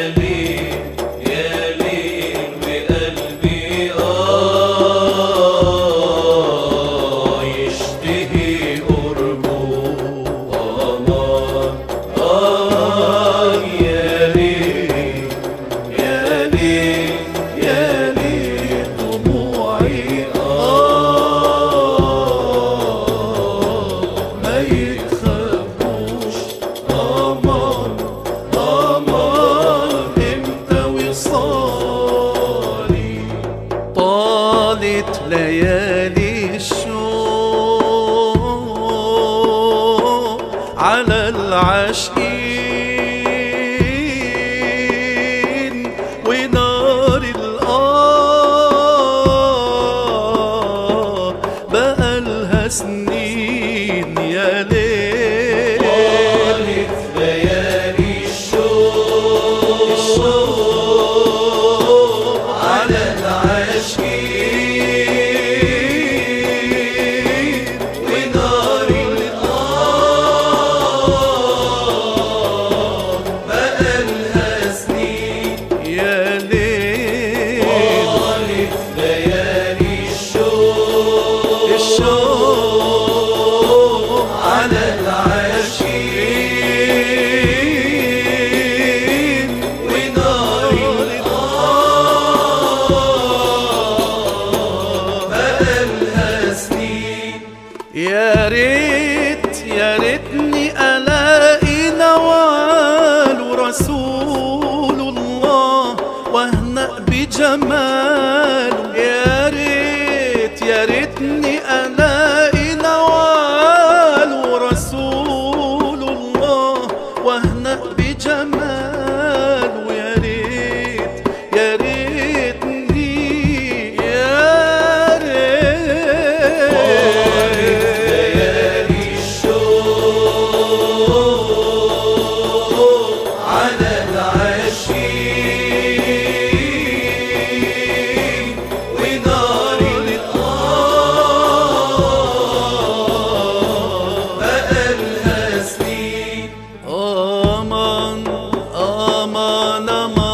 ليل يا ليل وقلبي يشتهي قربه أمان يا ليل يا ليل يا ليل دموعي ما يتخبوش أمان امتى وصالي طالت ليالي الشوق على العاشقين ونار بقالها سنين يا ليل طالت ليالي الشوق على العاشقين ونار بقالها سنين يا ليل طالت ليالي الشوق على العاشقين ونار بقالها سنين يا ريت يا ريتني ألاقي نوال رسول الله واهنأ بجماله يا ريت يا ريتني ألاقي نوال رسول الله واهنأ بجماله يا ريت يا ريتني يا ريت ليالي الشوق على العاشقين ونار بقالها سنين أمان أمان أمان